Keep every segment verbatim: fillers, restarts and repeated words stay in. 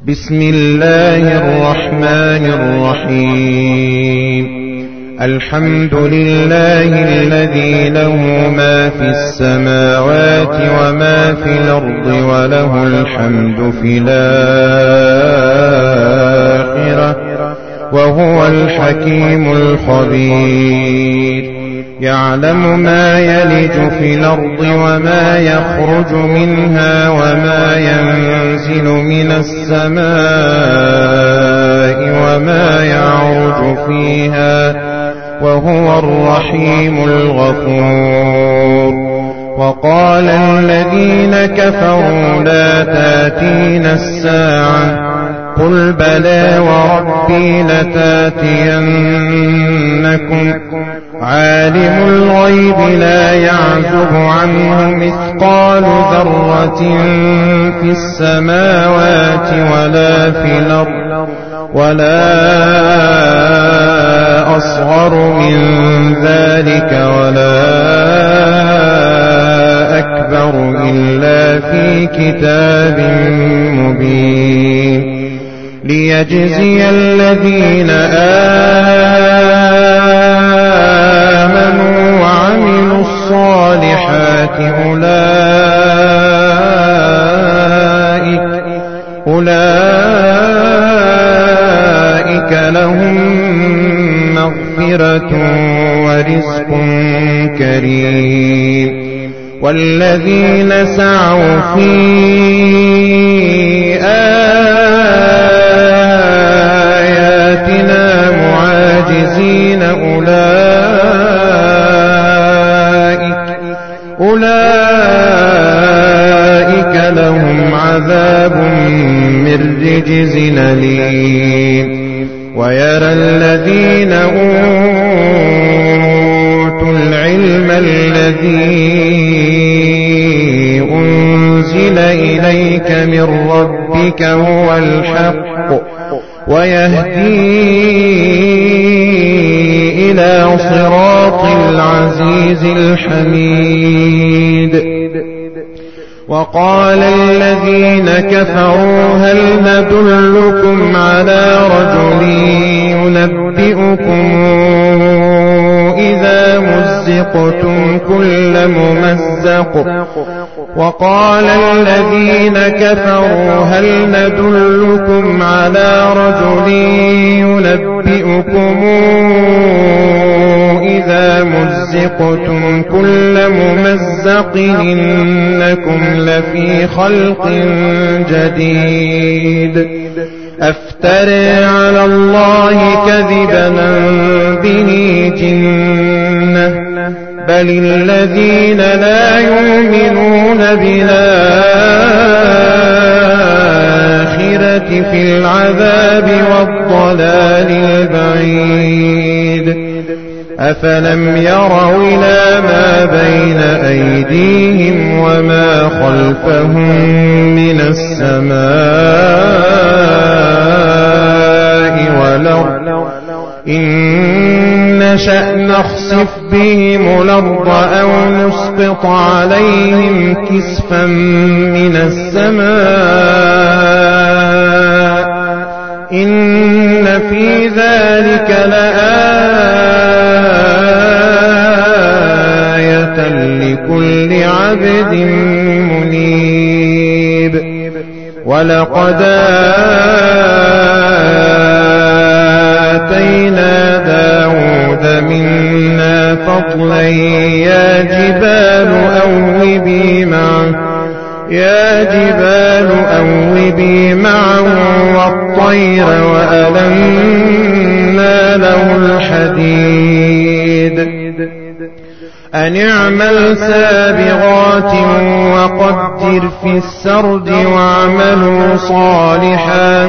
بسم الله الرحمن الرحيم. الحمد لله الذي له ما في السماوات وما في الأرض وله الحمد في الآخرة وهو الحكيم الخبير. يعلم ما يلج في الأرض وما يخرج منها وما ينزل من السماء وما يعرج فيها وهو الرحيم الغفور. وقال الذين كفروا لا تأتينا الساعة قل بلى وربي لتأتينكم عالم الغيب لا يعزب عنه مثقال ذرة في السماوات ولا في الأرض ولا أصغر من ذلك ولا أكبر إلا في كتاب مبين. ليجزي الذين آمنوا وعملوا الصالحات أولئك, أولئك لهم مغفرة ورزق كريم. والذين سعوا في آياتنا معاجزين أولئك, أولئك لهم عذاب من رجز أليم. ويرى الذين أوتوا العلم الذي أنزل إليك من ربك هو الحق ويهدي إلى صراط العزيز الحميد. وقال الذين كفروا هل ندلكم على رجل ينبئكم إذا مزقتم كل ممزق. وقال الذين كفروا هل ندلكم على رجل ينبئكم إذا مزقتم كل ممزق إنكم لفي خلق جديد. أفترى على الله كذبا به جنة بل الذين لا يؤمنون بالآخرة في العذاب والضلال البعيد. أفلم يروا إلى ما بين أيديهم وما خلفهم من السماء والأرض إن نشأ نخسف بهم الأرض أو نسقط عليهم كسفا من السماء إن في ذلك لآية لكل عبد منيب. ولقد آتينا داود منا فضلا يا جبال أوبي معه يا جبال أوبي معه والطير وألنا له الحديد أن اعمل سابغات وقدر في السرد واعملوا صالحا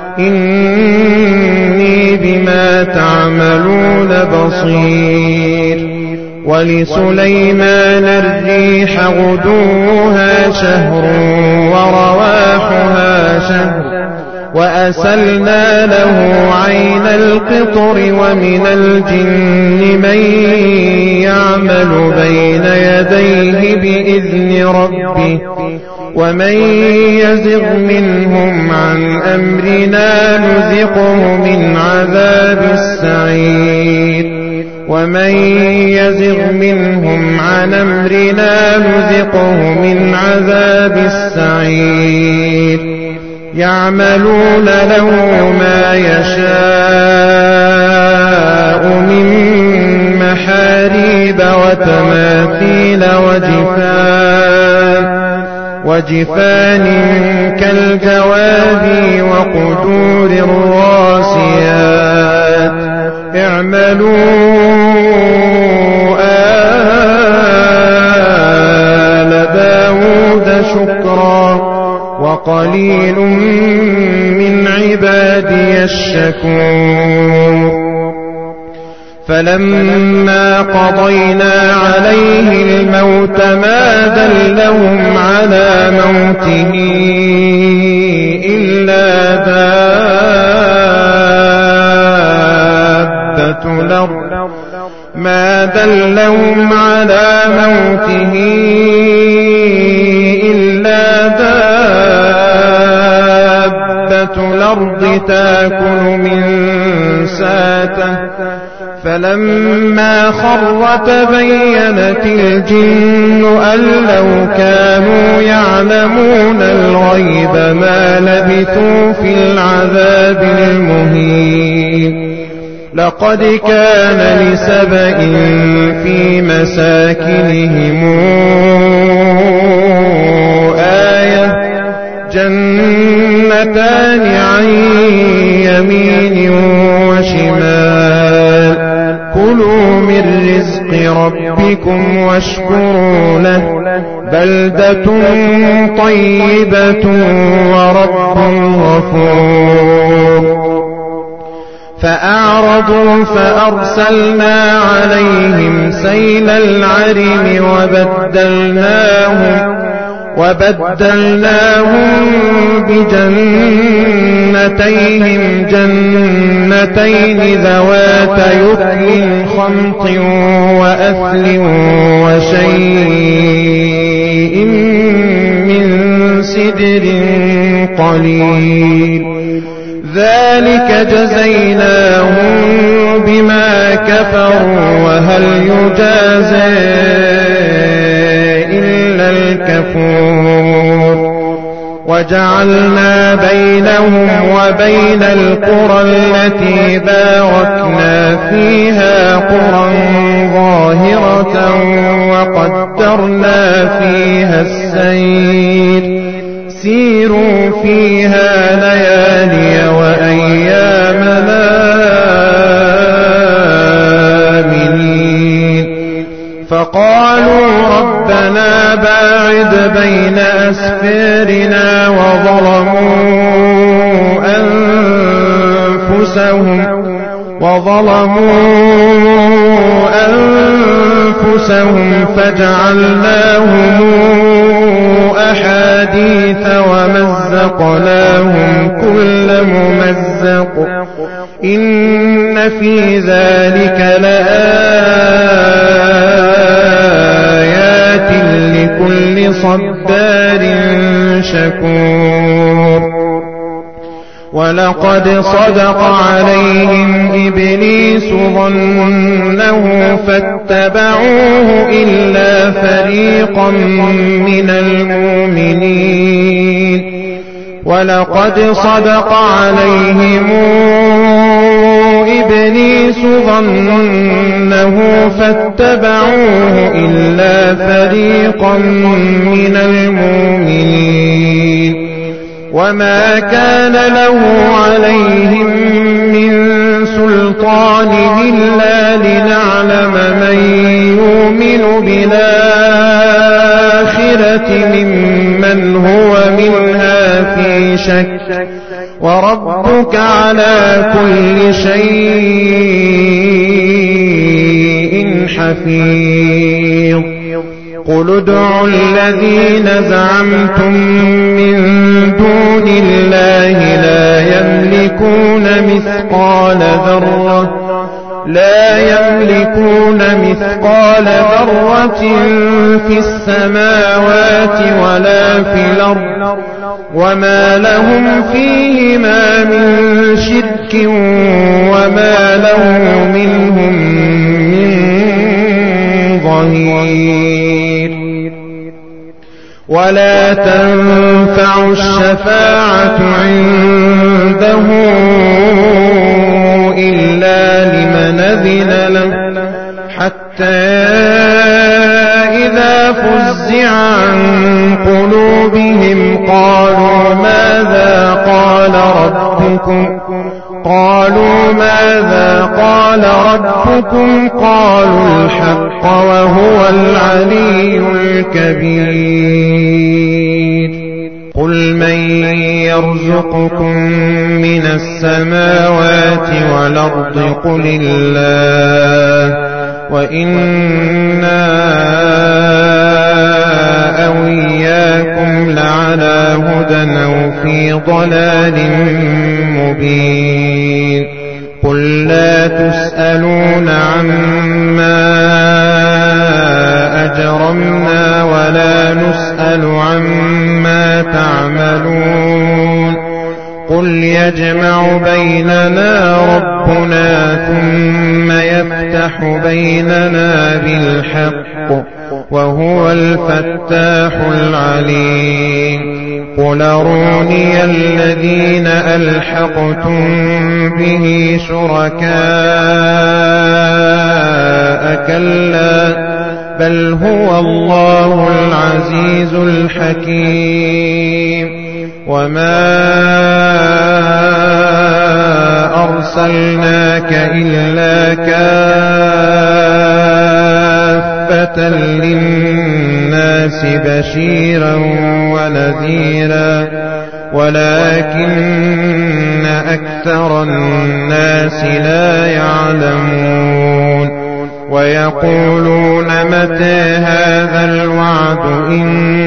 إني بما تعملون بصير. ولسليمان الريح غدوها شهر ورواحها شهر وأسلنا له عين القطر ومن الجن من يعمل بين يديه بإذن ربه ومن يزغ منهم عن أمرنا نذقه من عذاب السعير ومن يزغ منهم عن أمرنا نذقه من عذاب السعير يعملون له ما يشاء من محاريب وتماثيل وجفان وجفان كالجواب وقدور الراسيات اعملوا آل داود شكرا وقليل من عبادي الشكور فلما قضينا عليه الموت ما دلهم على موته إلا دابة الأرض ما دلهم على موته إلا دابة الأرض تأكل من ساته فلما خر تبينت الجن أن لو كانوا يعلمون الغيب ما لبثوا في العذاب المهين لقد كان لسبإ في مساكنهم آية جنتان عن يمين وشمال كلوا من رزق ربكم واشكروا له بلدة طيبة ورب غفور فأعرضوا فأرسلنا عليهم سيل العرم وبدلناهم وبدلناهم بجنتيهم جنتين ذوات يكل خمط وأثل وشيء من سدر قليل ذلك جزيناهم بما كفروا وهل يجازى إلا الكفور وجعلنا بينهم وبين القرى التي باركنا فيها قرى ظاهرة وقدرنا فيها السير سيروا فيها ليالي وأيامنا آمنين فقالوا ربنا باعد بين أسفارنا وظلموا أنفسهم وظلموا أنفسهم فجعلناهم أحاديث ومزقناهم كل ممزق إن في ذلك لآيات لكل صبار شكور ولقد صدق عليهم إبليس ظنه فاتبعوه إلا فريقا من المؤمنين ولقد صدق عليهم إبليس ظنه فاتبعوه إلا فريقا من المؤمنين وما كان له عليهم من سلطان إلا لنعلم من يؤمن بالآخرة ممن هو منها في شك وربك على كل شيء حفيظ قل ادعوا الذين زعمتم من دون الله لا يملكون مثقال ذرة لا يملكون مثقال ذرة في السماوات ولا في الأرض وما لهم فيهما من شرك وما له منهم من ظهير ولا تنفع الشفاعة عنده إلا لمن أذن له حتى إذا فزع عن قلوبهم قالوا ماذا قال ربكم قالوا ماذا قال ربكم قالوا الحق وهو العلي الكبير قل من يرزقكم من السماوات والأرض قل الله وإنا أو إياكم لعلى هدى أو في ضلال مبين قل لا تسألون عما أجرمنا ولا نسأل عما تعملون قل يجمع بيننا ربنا ثم يفتح بيننا بالحق وهو الفتاح العليم قل أروني الذين ألحقتم به شركاء كلا بل هو الله العزيز الحكيم وما أرسلناك إلا كافة للناس بشيرا ونذيرا ولكن أكثر الناس لا يعلمون ويقولون متى هذا الوعد إن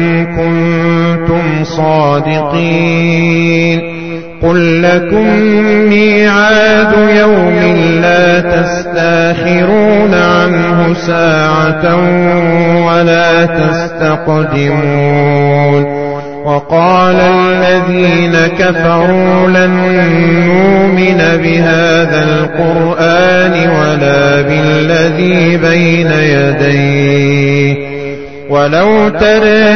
كنتم صادقين قل لكم ميعاد يوم لا تستاخرون عنه ساعة ولا تستقدمون وقال الذين كفروا لن نؤمن بهذا القرآن ولا بالذي بين يديه ولو ترى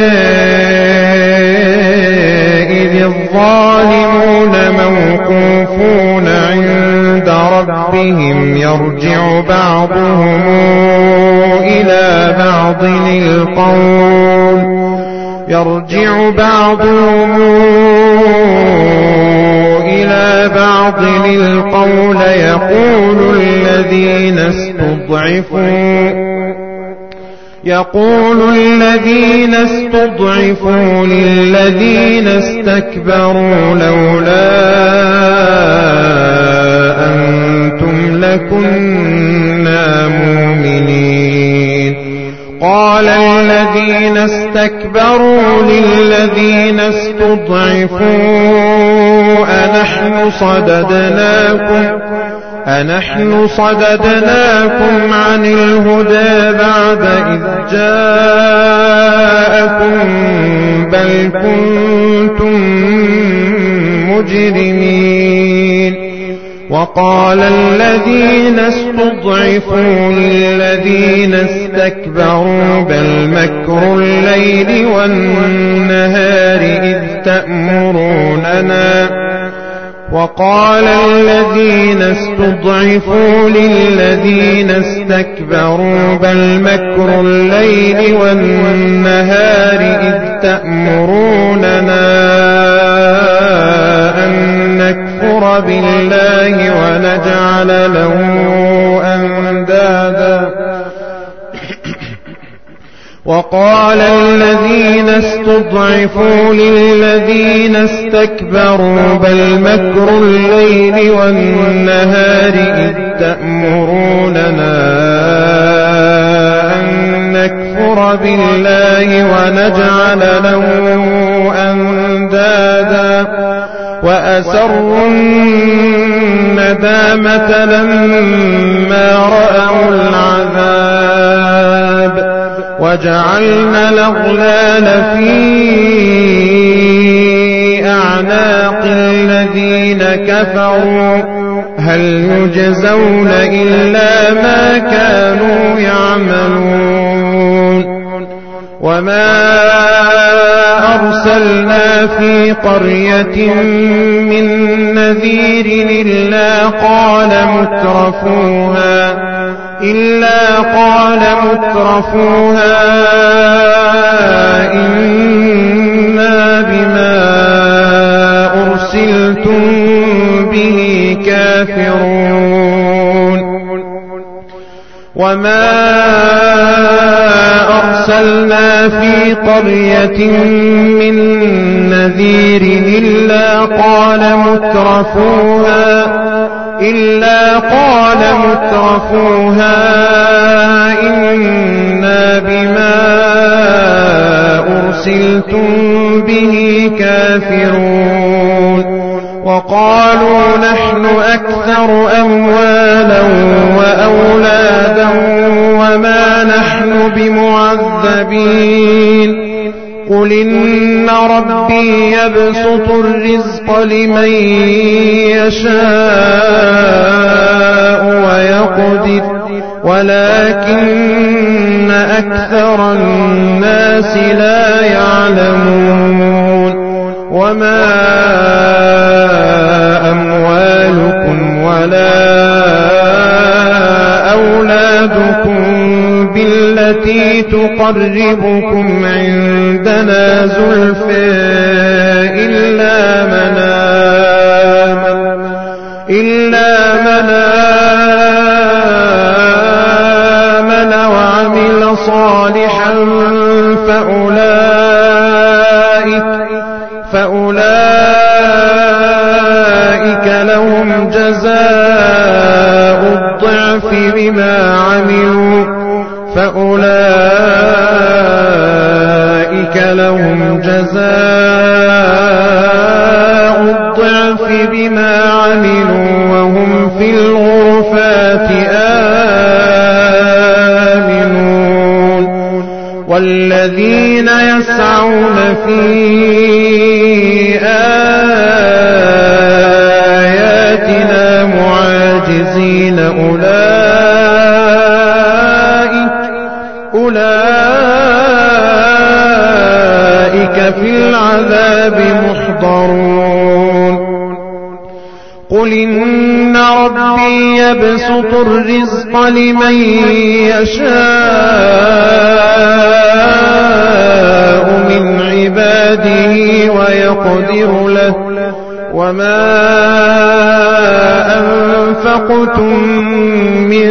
إذ الظالمون موقوفون عند ربهم يرجع بعضهم إلى بعض القول يرجع بعضهم إلى بعض القول يقول الذين استضعفوا يقول الذين استضعفوا للذين استكبروا لولا أنتم لكنا مؤمنين قال الذين استكبروا للذين استضعفوا أنحن صددناكم أنحن صددناكم عن الهدى بعد إذ جاءكم بل كنتم مجرمين وقال الذين استضعفوا للذين استكبروا بل مكر الليل والنهار إذ تأمروننا وقال الذين استضعفوا للذين استكبروا بل مكر الليل والنهار إذ تأمروننا أن نكفر بالله ونجعل له أندادا وقال الذين استضعفوا للذين استكبروا بل مكر الليل والنهار إذ تأمروننا أن نكفر بالله ونجعل له أندادا وأسروا الندامة لما رأوا العذاب وجعلنا الأغلال في أعناق الذين كفروا هل يجزون إلا ما كانوا يعملون وما أرسلنا في قرية من نذير إلا قال مترفوها إلا قال مترفوها إنا بما أرسلتم به كافرون وما أرسلنا في قرية من نذير إلا قال مترفوها إلا قال مترفوها إنا بما أرسلتم به كافرون وقالوا نحن أكثر أموالا وأولادا وما نحن بمعذبين قل إن ربي يبسط الرزق لمن يشاء ويقدر ولكن أكثر الناس لا يعلمون وما أموالكم ولا أولادكم بالتي تقربكم عندنا زلفى إلا من آمن إلا من آمن وعمل صالحا فأولئك فأولئك لهم جزاء الضعف بما عملوا فأولئك لهم جزاء الضعف بما عملوا وهم في الغرفات آمنون والذين يسعون في آياتنا معاجزين أولئك أولئك في العذاب محضرون قل إن ربي يبسط الرزق لمن يشاء من عباده ويقدر له وما أنفقتم من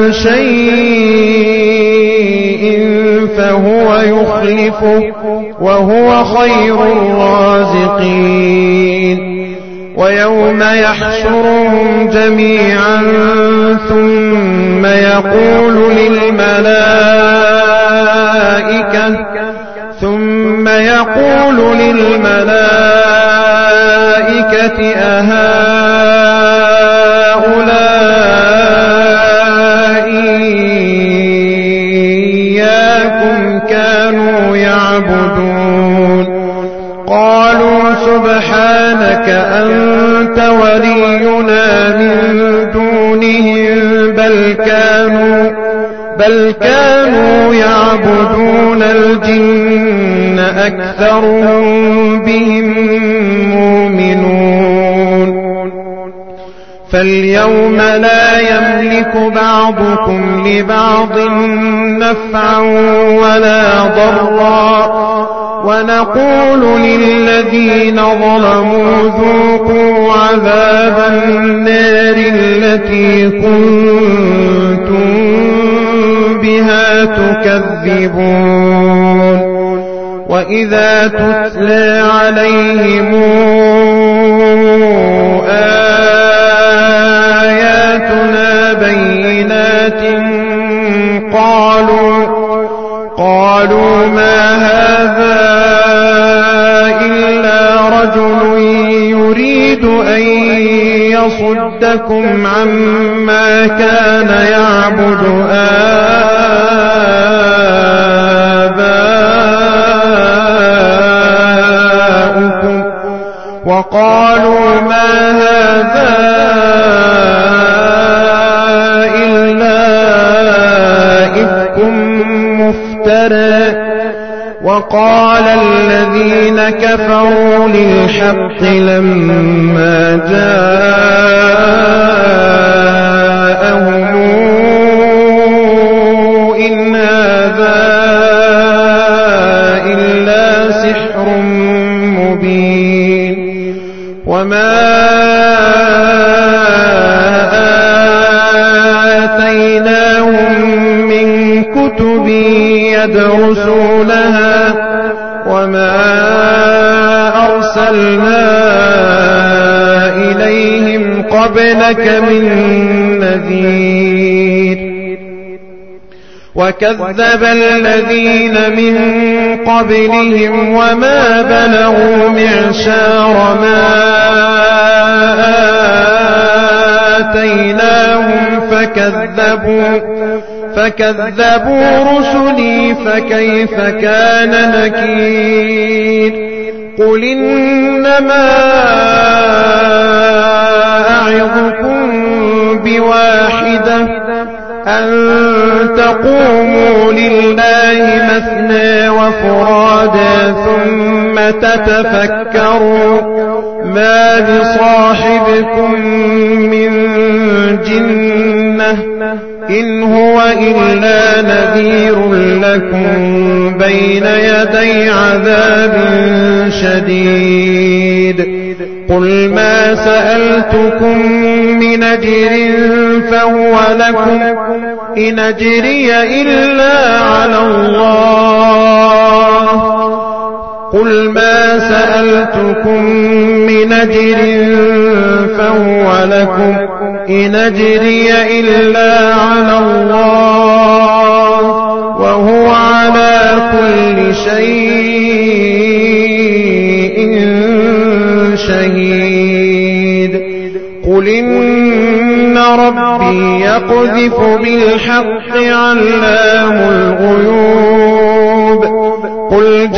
شيء فهو يخلفه وهو خير الرازقين ويوم يحشرهم جميعا ثم يقول للملائكة ثم يقول للملائكة أهؤلاء إياكم كانوا يعبدون قالوا سبحانك أنت ولينا من دونهم بل كانوا بل كانوا يعبدون الجن أكثرهم بهم مؤمنون فاليوم لا يملك بعضكم لبعض نفعا ولا ضرا ونقول للذين ظلموا ذوقوا عذاب النار التي كنتم بها تكذبون وإذا تتلى عليهم آياتنا بينات قالوا قالوا ما هذا إلا رجل يريد ليصدكم عما كان يعبد آباؤكم وقالوا ما هذا إلا إفك مفترى وقال الذين كفروا للحق لما جاءهم إن هذا إلا سحر مبين وما آتيناهم من كتب يدرسونها وما أرسلنا إليهم قبلك من نذير وكذب الذين من قبلهم وما بلغوا معشار ما آتيناهم فكذبوا فكذبوا رسلي فكيف كان نكير قل إنما أعظكم بواحدة أن تقوموا لله مثنى وفرادا ثم تتفكروا ما بصاحبكم من جنة إن هو إلا نذير لكم بين يدي عذاب شديد قل ما سألتكم من أجر فهو لكم إن أجري إلا على الله قل ما سألتكم من أجر فهو لكم إن أجري إلا على الله وهو على كل شيء شهيد قل إن ربي يقذف بالحق علام الغيوب قل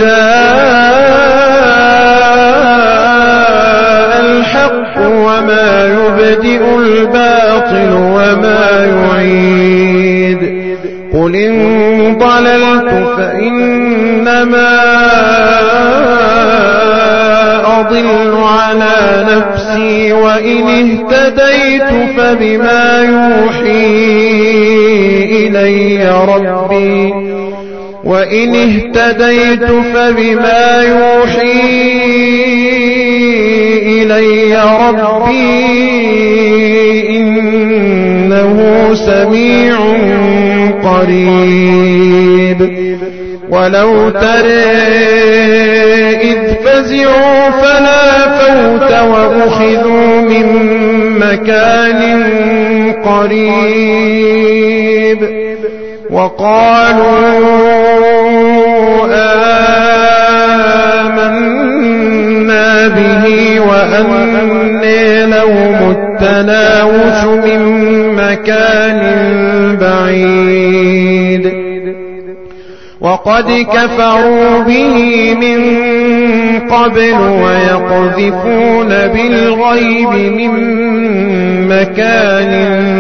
جاء الحق وما يبدئ الباطل وما يعيد قل إن ضللت فإنما أضل على نفسي وإن اهتديت فبما يوحي إلي ربي وإن اهتديت فبما يوحي إلي ربي إنه سميع قريب ولو ترى إذ فزعوا فلا فوت وأخذوا من مكان قريب وقالوا آمنا به وأنى لهم التناوش من مكان بعيد وقد كفروا به من قبل ويقذفون بالغيب من مكان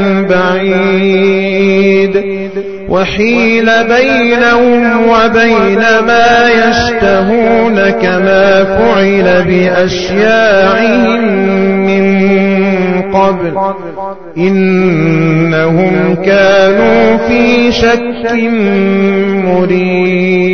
بعيد وحيل بينهم وبين ما يشتهون كما فعل بأشياعهم من قبل إنهم كانوا في شك مريب